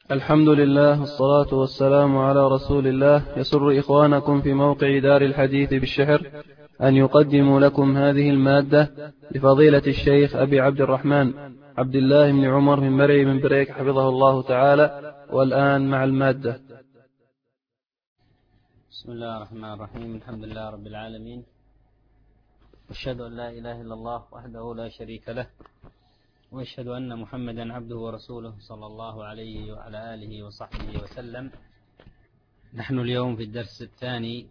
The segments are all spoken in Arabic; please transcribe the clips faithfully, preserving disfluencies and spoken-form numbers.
الحمد لله والصلاة والسلام على رسول الله. يسر إخوانكم في موقع دار الحديث بالشحر أن يقدموا لكم هذه المادة لفضيلة الشيخ أبي عبد الرحمن عبد الله بن عمر من مرعي من بريك حفظه الله تعالى. والآن مع المادة. بسم الله الرحمن الرحيم. الحمد لله رب العالمين، وأشهد أن لا إله إلا الله وحده لا شريك له، وأشهد أن محمدا عبده ورسوله صلى الله عليه وعلى آله وصحبه وسلم. نحن اليوم في الدرس الثاني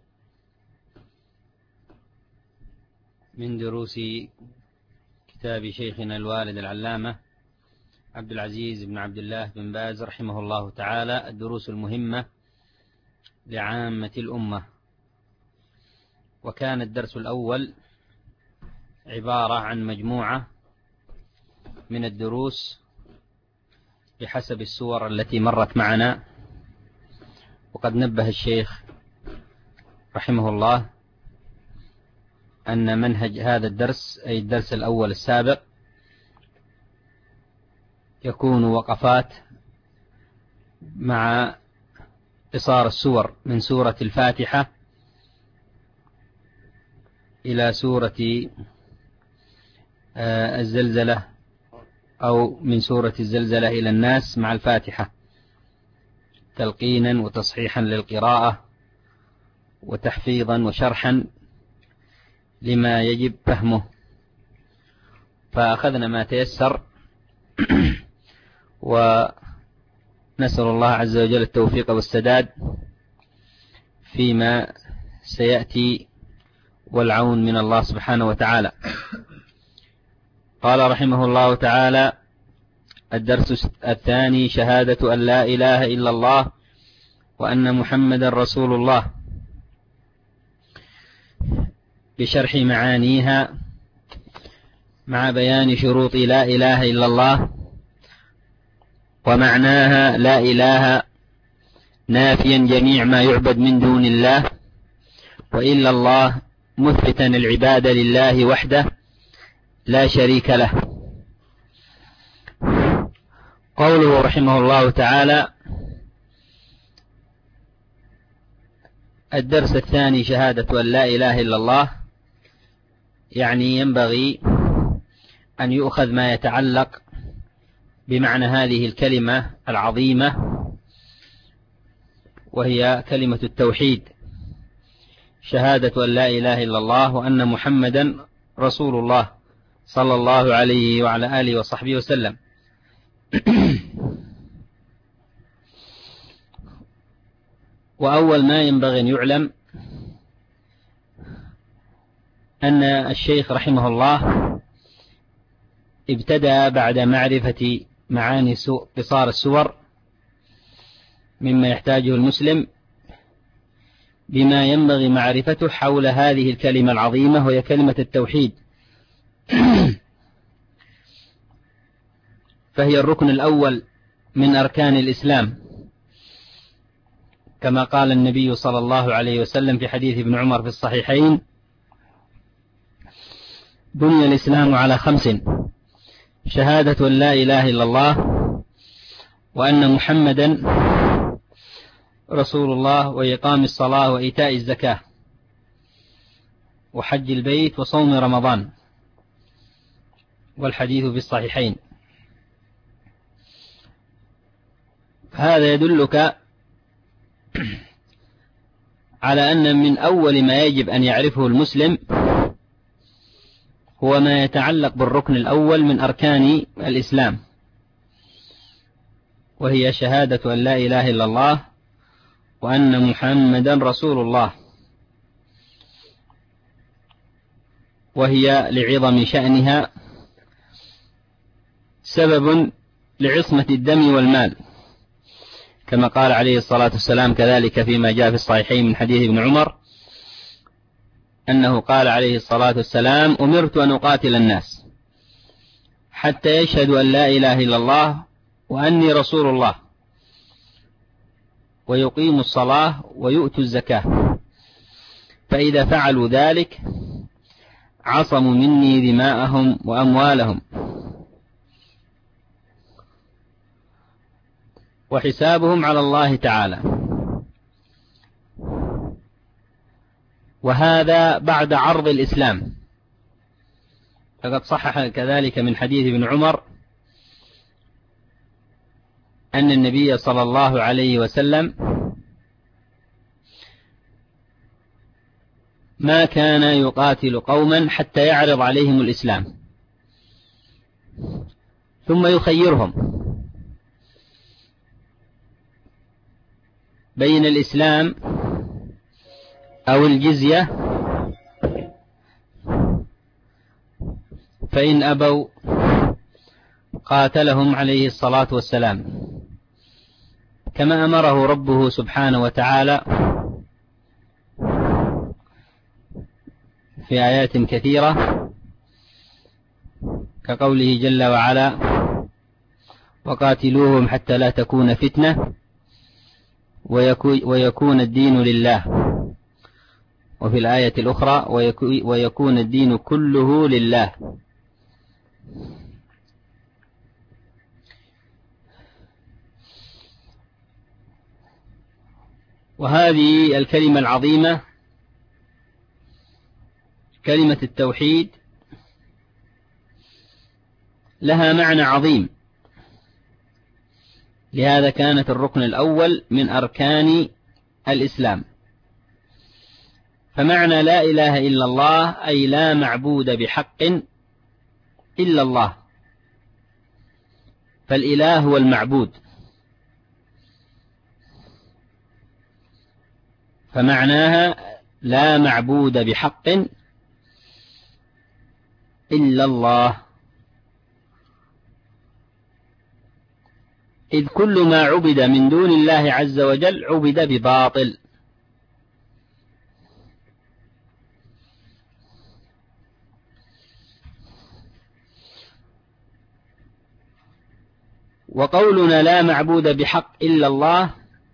من دروس كتاب شيخنا الوالد العلامة عبد العزيز بن عبد الله بن باز رحمه الله تعالى، الدروس المهمة لعامة الأمة. وكان الدرس الأول عبارة عن مجموعة من الدروس بحسب السور التي مرت معنا، وقد نبه الشيخ رحمه الله أن منهج هذا الدرس أي الدرس الأول السابق يكون وقفات مع قصار السور من سورة الفاتحة إلى سورة الزلزلة، أو من سورة الزلزلة إلى الناس مع الفاتحة، تلقينا وتصحيحا للقراءة وتحفيظا وشرحا لما يجب فهمه. فأخذنا ما تيسر، ونسأل الله عز وجل التوفيق والسداد فيما سيأتي والعون من الله سبحانه وتعالى. قال رحمه الله تعالى: الدرس الثاني شهادة أن لا إله إلا الله وأن محمدا رسول الله، بشرح معانيها مع بيان شروط لا إله إلا الله. ومعناها: لا إله نافيا جميع ما يعبد من دون الله، وإلا الله مثبتا العبادة لله وحده لا شريك له. قوله رحمه الله تعالى: الدرس الثاني شهادة أن لا إله إلا الله، يعني ينبغي أن يؤخذ ما يتعلق بمعنى هذه الكلمة العظيمة، وهي كلمة التوحيد، شهادة أن لا إله إلا الله وأن محمدا رسول الله صلى الله عليه وعلى آله وصحبه وسلم. وأول ما ينبغي أن يعلم أن الشيخ رحمه الله ابتدأ بعد معرفة معاني قصار السور مما يحتاجه المسلم بما ينبغي معرفته حول هذه الكلمة العظيمة، وهي كلمة التوحيد. فهي الركن الأول من أركان الإسلام، كما قال النبي صلى الله عليه وسلم في حديث ابن عمر في الصحيحين: بني الإسلام على خمس: شهادة أن لا إله إلا الله، وأن محمدا رسول الله، وإقام الصلاة، وإيتاء الزكاة، وحج البيت، وصوم رمضان. والحديث في الصحيحين. هذا يدلك على أن من أول ما يجب أن يعرفه المسلم هو ما يتعلق بالركن الأول من أركان الإسلام، وهي شهادة أن لا إله إلا الله وأن محمدا رسول الله. وهي لعظم شأنها سبب لعصمة الدم والمال، كما قال عليه الصلاة والسلام كذلك فيما جاء في الصحيحين من حديث ابن عمر أنه قال عليه الصلاة والسلام: أمرت أن أقاتل الناس حتى يشهدوا أن لا إله إلا الله وأني رسول الله، ويقيموا الصلاة ويؤتوا الزكاة، فإذا فعلوا ذلك عصموا مني دماءهم وأموالهم. وحسابهم على الله تعالى. وهذا بعد عرض الإسلام، فقد صحح كذلك من حديث ابن عمر أن النبي صلى الله عليه وسلم ما كان يقاتل قوما حتى يعرض عليهم الإسلام ثم يخيرهم بين الإسلام أو الجزية، فإن أبوا قاتلهم عليه الصلاة والسلام، كما أمره ربه سبحانه وتعالى في آيات كثيرة، كقوله جل وعلا: وقاتلوهم حتى لا تكون فتنة ويكون الدين لله. وفي الآية الأخرى: ويكون الدين كله لله. وهذه الكلمة العظيمة كلمة التوحيد لها معنى عظيم، لهذا كانت الركن الأول من أركان الإسلام. فمعنى لا إله إلا الله أي لا معبود بحق إلا الله، فالإله هو المعبود. فمعناها لا معبود بحق إلا الله، إذ كل ما عبد من دون الله عز وجل عبد بباطل. وقولنا لا معبود بحق إلا الله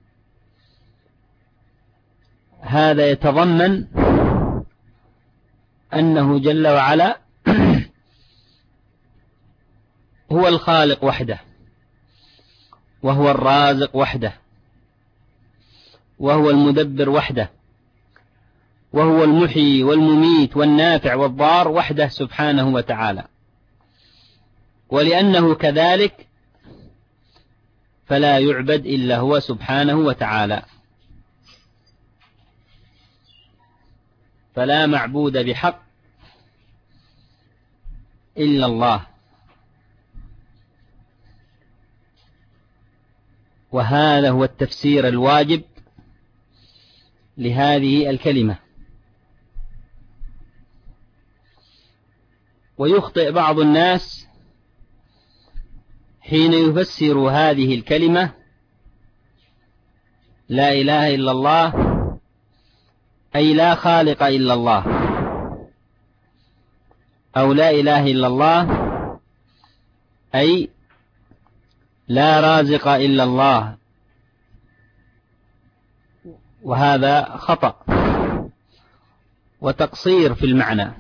هذا يتضمن أنه جل وعلا هو الخالق وحده، وهو الرازق وحده، وهو المدبر وحده، وهو المحيي والمميت والنافع والضار وحده سبحانه وتعالى. ولأنه كذلك فلا يعبد إلا هو سبحانه وتعالى، فلا معبود بحق إلا الله. وهذا هو التفسير الواجب لهذه الكلمة. ويخطئ بعض الناس حين يفسر هذه الكلمة لا إله إلا الله أي لا خالق إلا الله، أو لا إله إلا الله أي لا رازق إلا الله، وهذا خطأ وتقصير في المعنى،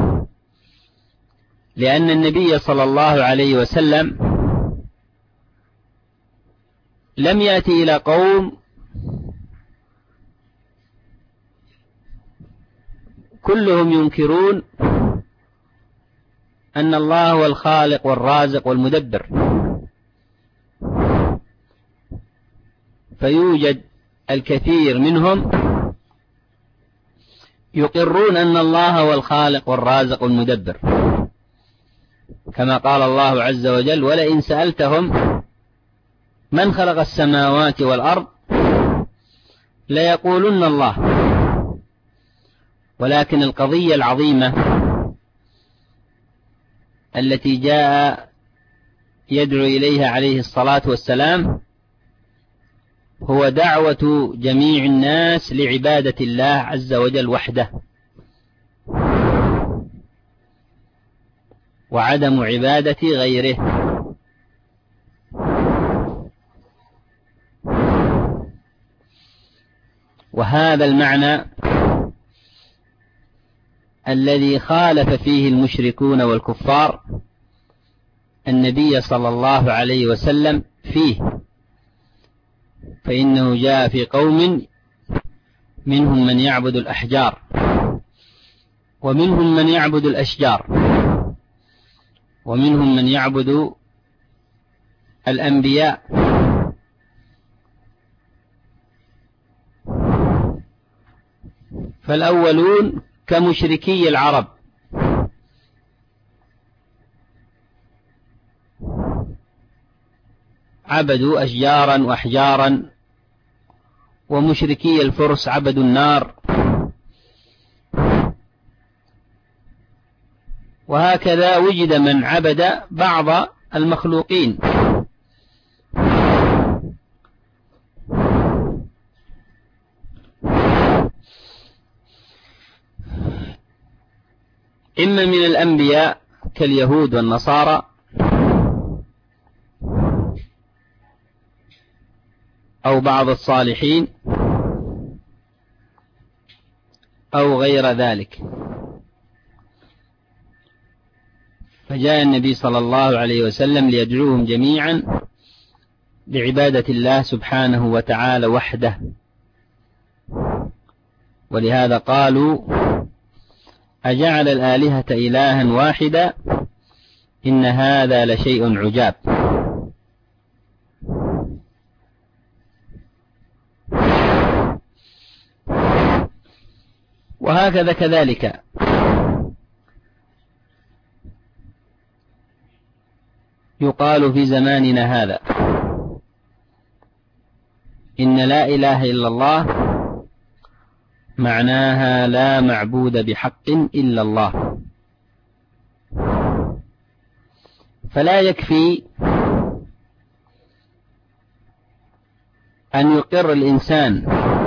لأن النبي صلى الله عليه وسلم لم يأتي إلى قوم كلهم ينكرون أن الله هو الخالق والرازق والمدبر، فيوجد الكثير منهم يقرون أن الله هو الخالق والرازق والمدبر، كما قال الله عز وجل: ولئن سألتهم من خلق السماوات والأرض ليقولن الله. ولكن القضية العظيمة التي جاء يدعو إليها عليه الصلاة والسلام هو دعوة جميع الناس لعبادة الله عز وجل وحده، وعدم عبادة غيره. وهذا المعنى الذي خالف فيه المشركون والكفار النبي صلى الله عليه وسلم فيه، فإنه جاء في قوم منهم من يعبد الأحجار ومنهم من يعبد الأشجار ومنهم من يعبد الأنبياء. فالأولون كمشركي العرب عبدوا أشجارا وأحجارا، ومشركي الفرس عبدوا النار، وهكذا وجد من عبد بعض المخلوقين. إما من الأنبياء كاليهود والنصارى، أو بعض الصالحين، أو غير ذلك. فجاء النبي صلى الله عليه وسلم ليدعوهم جميعا لعبادة الله سبحانه وتعالى وحده، ولهذا قالوا: أجعل الآلهة إلها واحدا إن هذا لشيء عجاب. وهكذا كذلك يقال في زماننا هذا إن لا إله إلا الله معناها لا معبود بحق إلا الله. فلا يكفي أن يقر الإنسان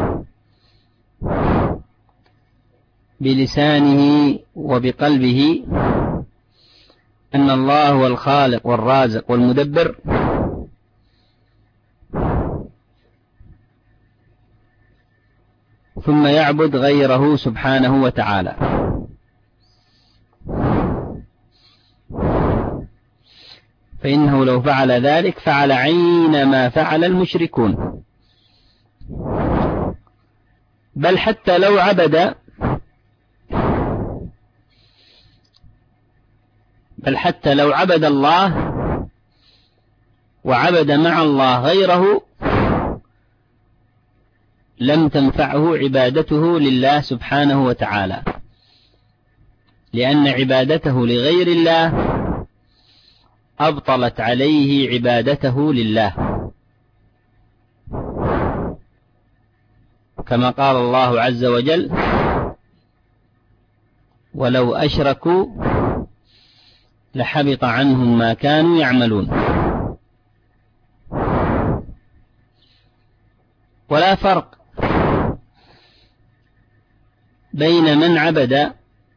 بلسانه وبقلبه أن الله هو الخالق والرازق والمدبر، ثم يعبد غيره سبحانه وتعالى. فإنه لو فعل ذلك فعل عين ما فعل المشركون. بل حتى لو عبد بل حتى لو عبد الله وعبد مع الله غيره لم تنفعه عبادته لله سبحانه وتعالى، لأن عبادته لغير الله أبطلت عليه عبادته لله، كما قال الله عز وجل: ولو أشركوا لحبط عنهم ما كانوا يعملون. ولا فرق بين من عبد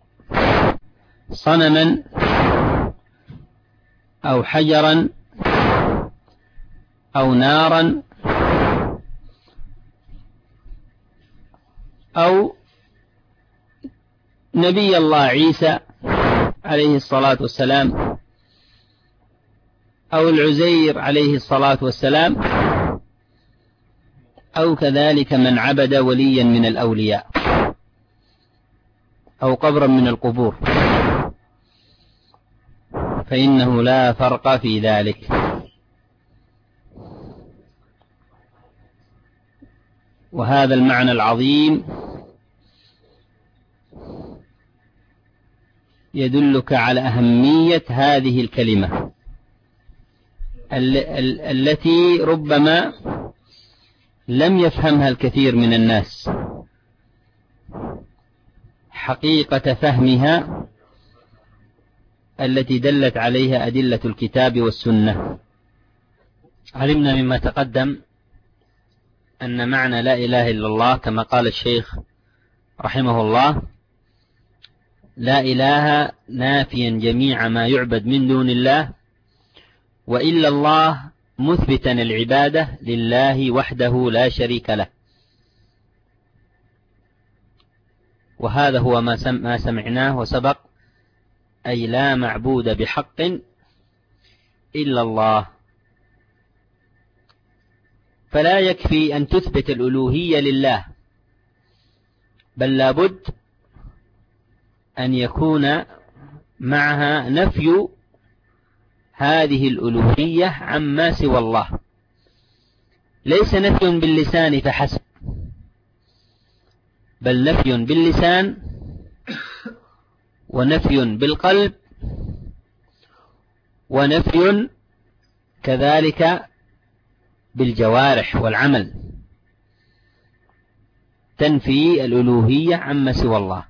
صنما أو حجرا أو نارا أو نبي الله عيسى عليه الصلاة والسلام أو العزير عليه الصلاة والسلام، أو كذلك من عبد وليا من الأولياء أو قبرا من القبور، فإنه لا فرق في ذلك. وهذا المعنى العظيم يدلك على أهمية هذه الكلمة ال- ال- التي ربما لم يفهمها الكثير من الناس حقيقة فهمها التي دلت عليها أدلة الكتاب والسنة. علمنا مما تقدم أن معنى لا إله إلا الله كما قال الشيخ رحمه الله: لا إله نافيا جميع ما يعبد من دون الله، وإلا الله مثبتا العبادة لله وحده لا شريك له. وهذا هو ما سمعناه وسبق، أي لا معبود بحق إلا الله. فلا يكفي أن تثبت الألوهية لله، بل لابد أن يكون معها نفي هذه الألوهية عما سوى الله، ليس نفي باللسان فحسب، بل نفي باللسان ونفي بالقلب ونفي كذلك بالجوارح والعمل، تنفي الألوهية عما سوى الله،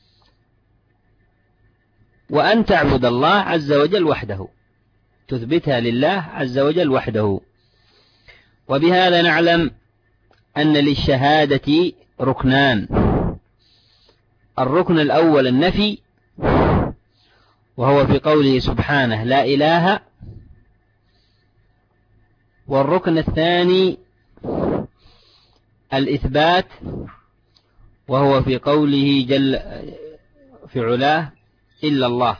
وأن تعبد الله عز وجل وحده، تثبتها لله عز وجل وحده. وبهذا نعلم أن للشهادة ركنان: الركن الأول النفي، وهو في قوله سبحانه لا إله، والركن الثاني الإثبات، وهو في قوله جل في علاه إلا الله،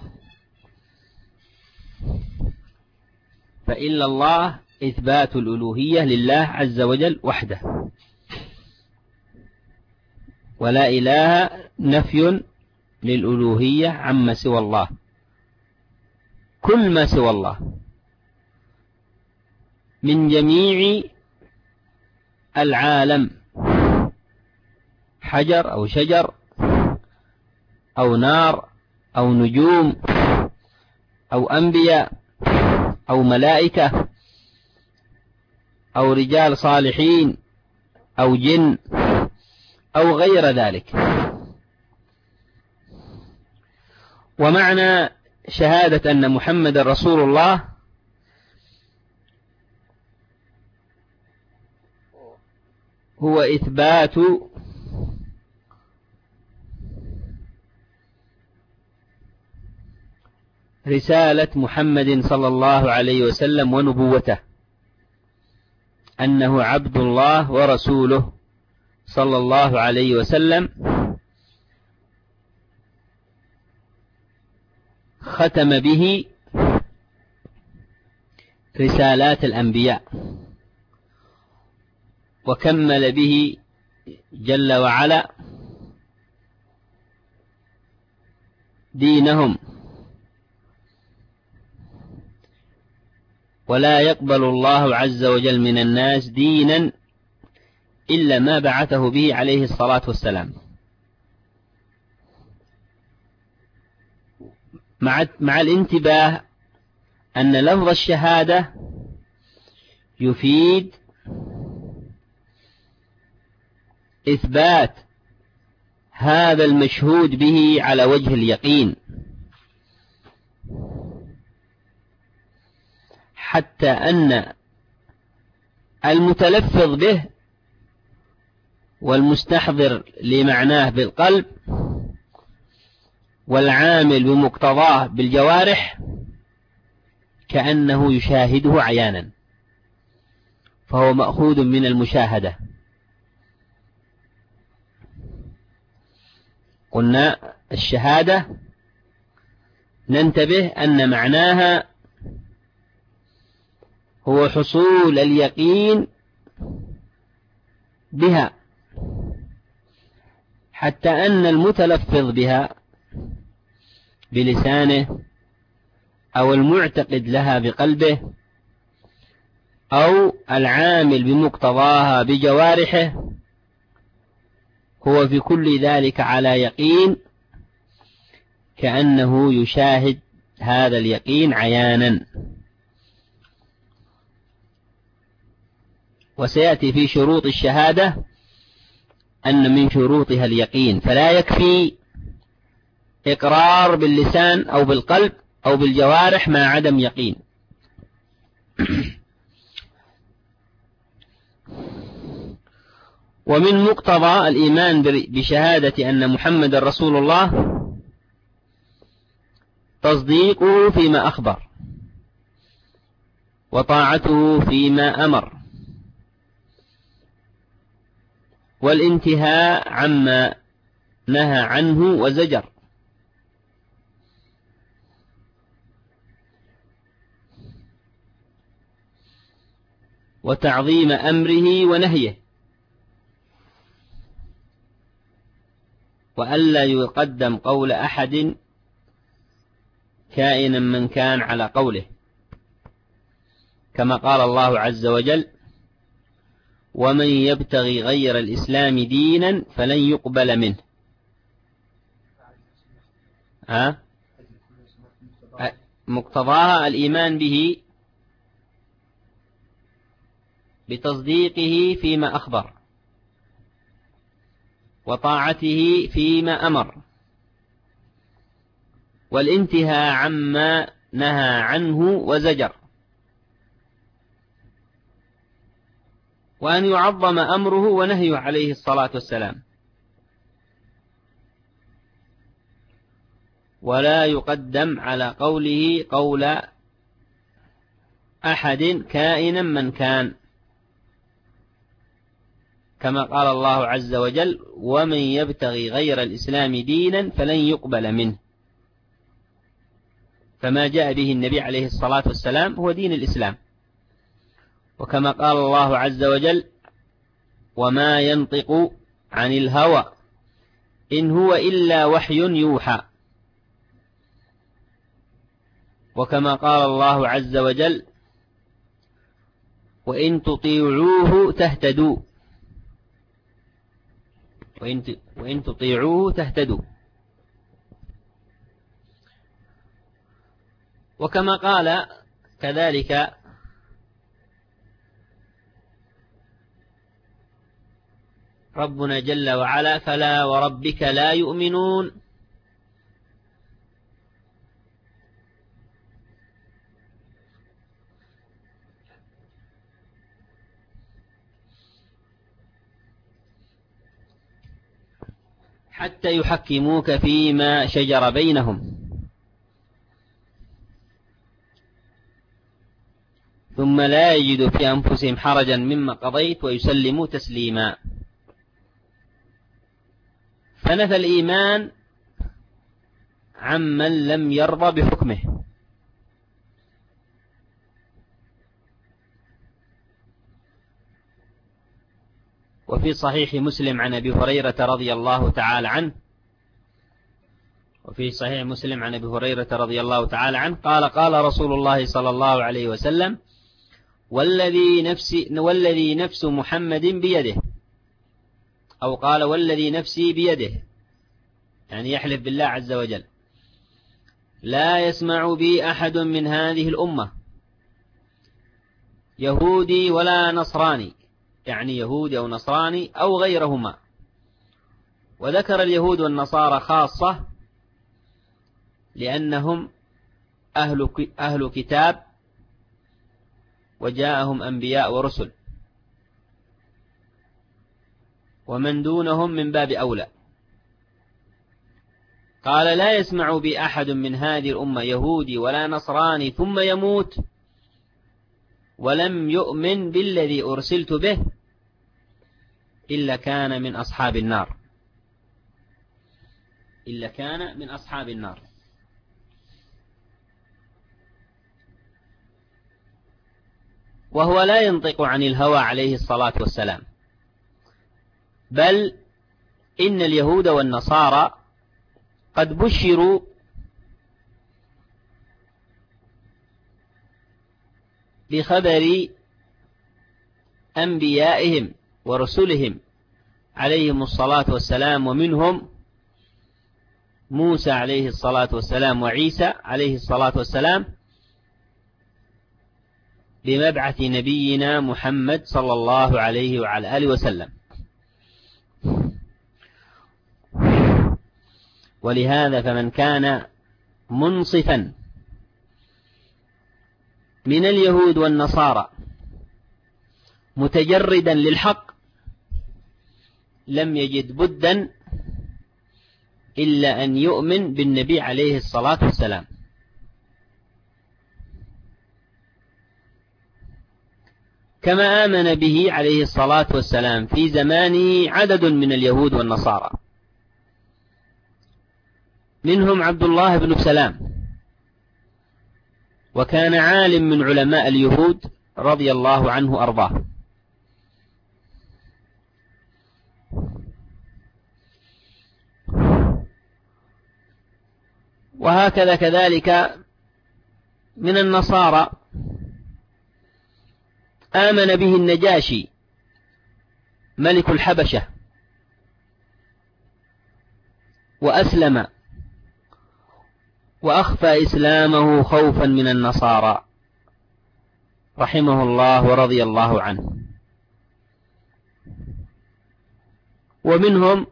فإلا الله إثبات الألوهية لله عز وجل وحده، ولا إله نفي للألوهية عما سوى الله، كل ما سوى الله من جميع العالم، حجر أو شجر أو نار أو نجوم أو أنبياء أو ملائكة أو رجال صالحين أو جن أو غير ذلك. ومعنى شهادة أن محمد رسول الله هو إثبات رسالة محمد صلى الله عليه وسلم ونبوته، أنه عبد الله ورسوله صلى الله عليه وسلم، ختم به رسالات الأنبياء، وكمل به جل وعلا دينهم، ولا يقبل الله عز وجل من الناس دينا إلا ما بعثه به عليه الصلاة والسلام. مع مع الانتباه أن لفظ الشهادة يفيد إثبات هذا المشهود به على وجه اليقين، حتى أن المتلفظ به والمستحضر لمعناه بالقلب والعامل بمقتضاه بالجوارح كأنه يشاهده عيانا، فهو مأخوذ من المشاهدة. قلنا الشهادة ننتبه أن معناها هو حصول اليقين بها، حتى أن المتلفظ بها بلسانه أو المعتقد لها بقلبه أو العامل بمقتضاها بجوارحه هو في كل ذلك على يقين، كأنه يشاهد هذا اليقين عيانا. وسيأتي في شروط الشهادة أن من شروطها اليقين، فلا يكفي إقرار باللسان أو بالقلب أو بالجوارح مع عدم يقين. ومن مقتضى الإيمان بشهادة أن محمد رسول الله تصديقه فيما أخبر، وطاعته فيما أمر، والانتهاء عما نهى عنه وزجر. وتعظيم أمره ونهيه، وألا يقدم قول أحد كائنا من كان على قوله، كما قال الله عز وجل: ومن يبتغي غير الإسلام دينا فلن يقبل منه. ها؟ مقتضاها الإيمان به بتصديقه فيما أخبر، وطاعته فيما أمر، والانتهاء عما نهى عنه وزجر، وأن يعظم أمره ونهيه عليه الصلاة والسلام، ولا يقدم على قوله قول أحد كائنا من كان، كما قال الله عز وجل: ومن يبتغي غير الإسلام دينا فلن يقبل منه. فما جاء به النبي عليه الصلاة والسلام هو دين الإسلام، وكما قال الله عز وجل: وما ينطق عن الهوى إن هو إلا وحي يوحى، وكما قال الله عز وجل: وإن تطيعوه تهتدوا، وإن تطيعوه تهتدوا. وكما قال كذلك: ربنا جل وعلا: فلا وربك لا يؤمنون حتى يحكموك فيما شجر بينهم ثم لا يجدوا في أنفسهم حرجا مما قضيت ويسلموا تسليما. فنفى الإيمان عمن لم يرضى بحكمه. وفي صحيح مسلم عن أبي هريرة رضي الله تعالى عنه وفي صحيح مسلم عن أبي هريرة رضي الله تعالى عنه قال: قال رسول الله صلى الله عليه وسلم: والذي نفسي والذي نفس محمد بيده، أو قال: والذي نفسي بيده، يعني يحلف بالله عز وجل: لا يسمع بي أحد من هذه الأمة يهودي ولا نصراني، يعني يهودي أو نصراني أو غيرهما. وذكر اليهود والنصارى خاصة لأنهم أهل أهل كتاب وجاءهم أنبياء ورسل، ومن دونهم من باب أولى. قال: لا يسمع بي أحد من هذه الأمة يهودي ولا نصراني ثم يموت ولم يؤمن بالذي أرسلت به إلا كان من أصحاب النار إلا كان من أصحاب النار. وهو لا ينطق عن الهوى عليه الصلاة والسلام، بل إن اليهود والنصارى قد بشروا بخبر أنبيائهم ورسلهم عليهم الصلاة والسلام، ومنهم موسى عليه الصلاة والسلام وعيسى عليه الصلاة والسلام، بمبعث نبينا محمد صلى الله عليه وعلى آله وسلم. ولهذا فمن كان منصفا من اليهود والنصارى متجردا للحق لم يجد بدا إلا أن يؤمن بالنبي عليه الصلاة والسلام. كما آمن به عليه الصلاة والسلام في زمانه عدد من اليهود والنصارى، منهم عبد الله بن سلام، وكان عالم من علماء اليهود رضي الله عنه أرضاه. وهكذا كذلك من النصارى آمن به النجاشي ملك الحبشة وأسلم وأخفى إسلامه خوفا من النصارى رحمه الله ورضي الله عنه. ومنهم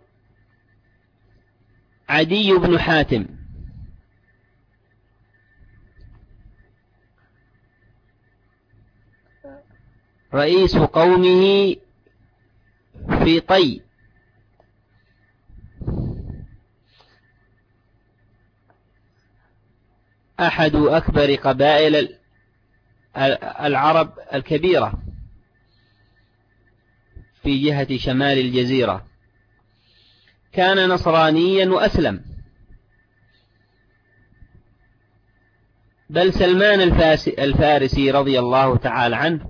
عدي بن حاتم رئيس قومه في طي، أحد أكبر قبائل العرب الكبيرة في جهة شمال الجزيرة، كان نصرانيا وأسلم. بل سلمان الفارسي رضي الله تعالى عنه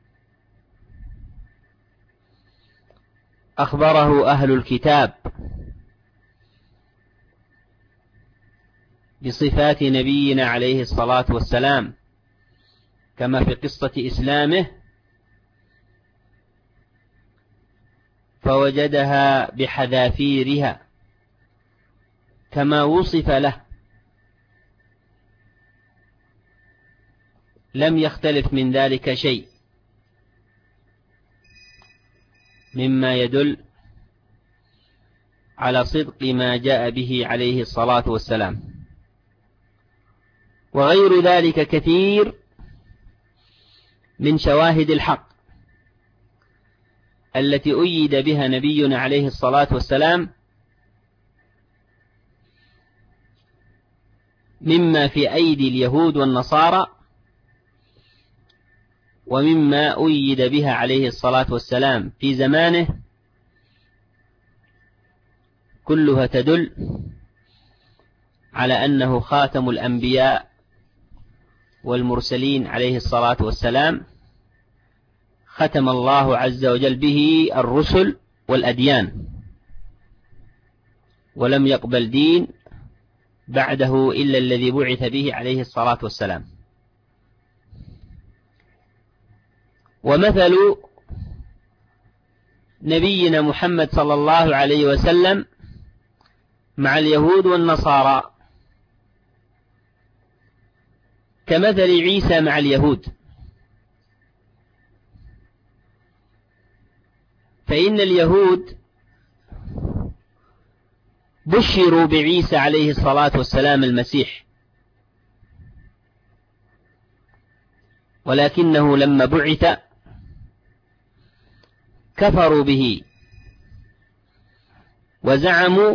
أخبره أهل الكتاب بصفات نبينا عليه الصلاة والسلام كما في قصة إسلامه، فوجدها بحذافيرها كما وصف له، لم يختلف من ذلك شيء، مما يدل على صدق ما جاء به عليه الصلاة والسلام. وغير ذلك كثير من شواهد الحق التي أيد بها نبينا عليه الصلاة والسلام، مما في أيدي اليهود والنصارى ومما أيد بها عليه الصلاة والسلام في زمانه، كلها تدل على أنه خاتم الأنبياء والمرسلين عليه الصلاة والسلام، ختم الله عز وجل به الرسل والأديان، ولم يقبل دين بعده إلا الذي بعث به عليه الصلاة والسلام. ومثل نبينا محمد صلى الله عليه وسلم مع اليهود والنصارى كمثل عيسى مع اليهود، فإن اليهود بشروا بعيسى عليه الصلاة والسلام المسيح، ولكنه لما بعث كفروا به وزعموا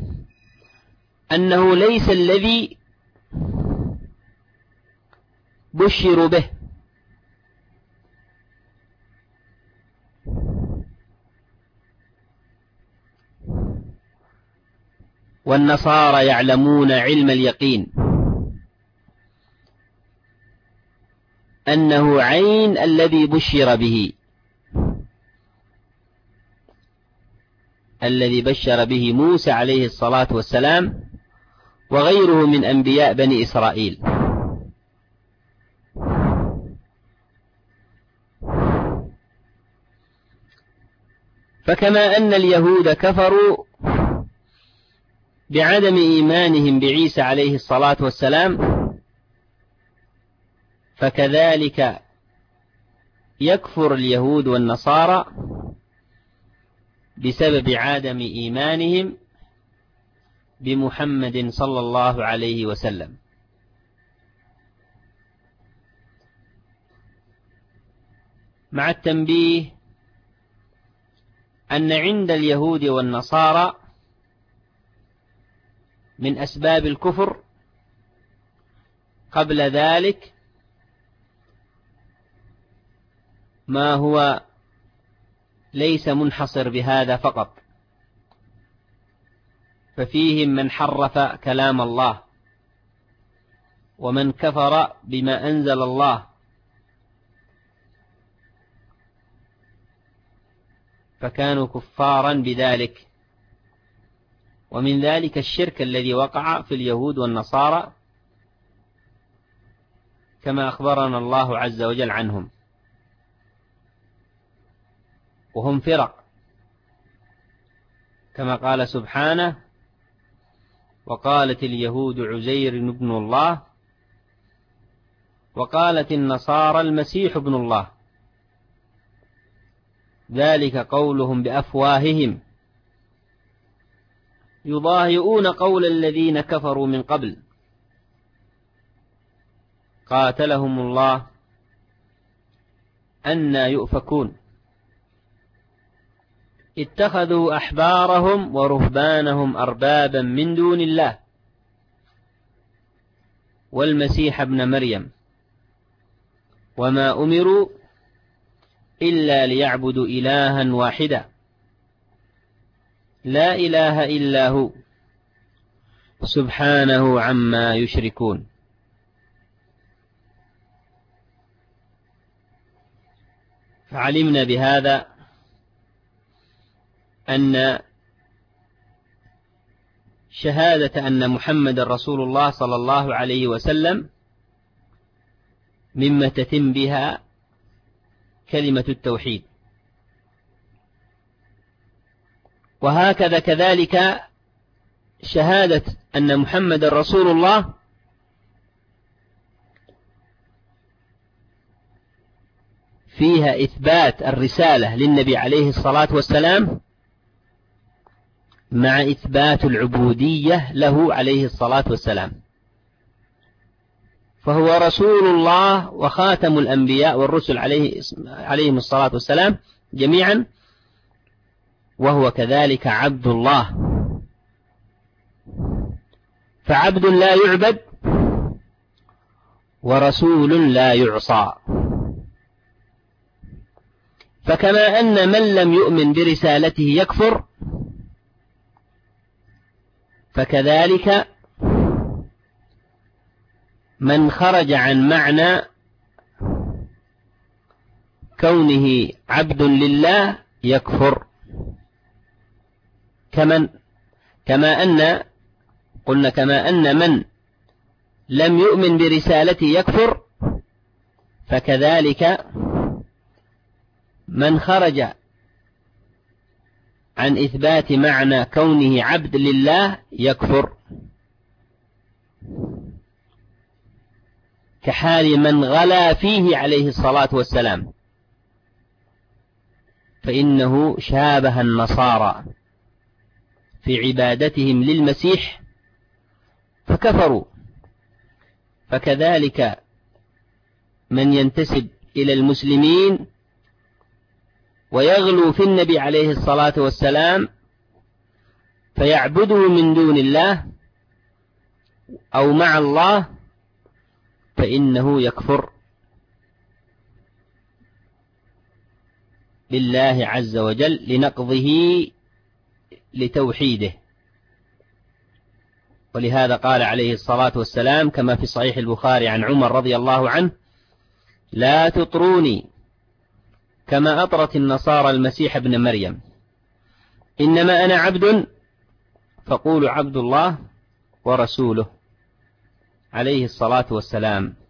أنه ليس الذي بشروا به، والنصارى يعلمون علم اليقين أنه عين الذي بشر به، الذي بشر به موسى عليه الصلاة والسلام وغيره من أنبياء بني إسرائيل. فكما أن اليهود كفروا بعدم إيمانهم بعيسى عليه الصلاة والسلام، فكذلك يكفر اليهود والنصارى بسبب عدم إيمانهم بمحمد صلى الله عليه وسلم. مع التنبيه أن عند اليهود والنصارى من أسباب الكفر قبل ذلك ما هو ليس منحصر بهذا فقط، ففيهم من حرف كلام الله، ومن كفر بما أنزل الله، فكانوا كفارا بذلك. ومن ذلك الشرك الذي وقع في اليهود والنصارى كما أخبرنا الله عز وجل عنهم، وهم فرق كما قال سبحانه: وقالت اليهود عزير ابن الله وقالت النصارى المسيح ابن الله ذلك قولهم بأفواههم يضاهئون قول الذين كفروا من قبل قاتلهم الله أنى يؤفكون اتخذوا أحبارهم ورهبانهم أربابا من دون الله والمسيح ابن مريم وما أمروا إلا ليعبدوا إلها واحدا لا إله إلا هو سبحانه عما يشركون. فعلمنا بهذا أن شهادة أن محمد رسول الله صلى الله عليه وسلم مما تتم بها كلمة التوحيد، وهكذا كذلك شهادة أن محمد رسول الله فيها إثبات الرسالة للنبي عليه الصلاة والسلام مع إثبات العبودية له عليه الصلاة والسلام، فهو رسول الله وخاتم الأنبياء والرسل عليه عليهم الصلاة والسلام جميعا، وهو كذلك عبد الله، فعبد لا يعبد ورسول لا يعصى. فكما أن من لم يؤمن برسالته يكفر، فكذلك من خرج عن معنى كونه عبد لله يكفر، كمن كما أن قلنا كما أن من لم يؤمن برسالته يكفر، فكذلك من خرج عن إثبات معنى كونه عبد لله يكفر، كحال من غلا فيه عليه الصلاة والسلام، فإنه شابه النصارى في عبادتهم للمسيح فكفروا. فكذلك من ينتسب إلى المسلمين ويغلو في النبي عليه الصلاة والسلام فيعبده من دون الله أو مع الله، فإنه يكفر بالله عز وجل لنقضه لتوحيده. ولهذا قال عليه الصلاة والسلام كما في صحيح البخاري عن عمر رضي الله عنه: لا تطروني كما أطرت النصارى المسيح ابن مريم، إنما أنا عبد فقولوا عبد الله ورسوله عليه الصلاة والسلام.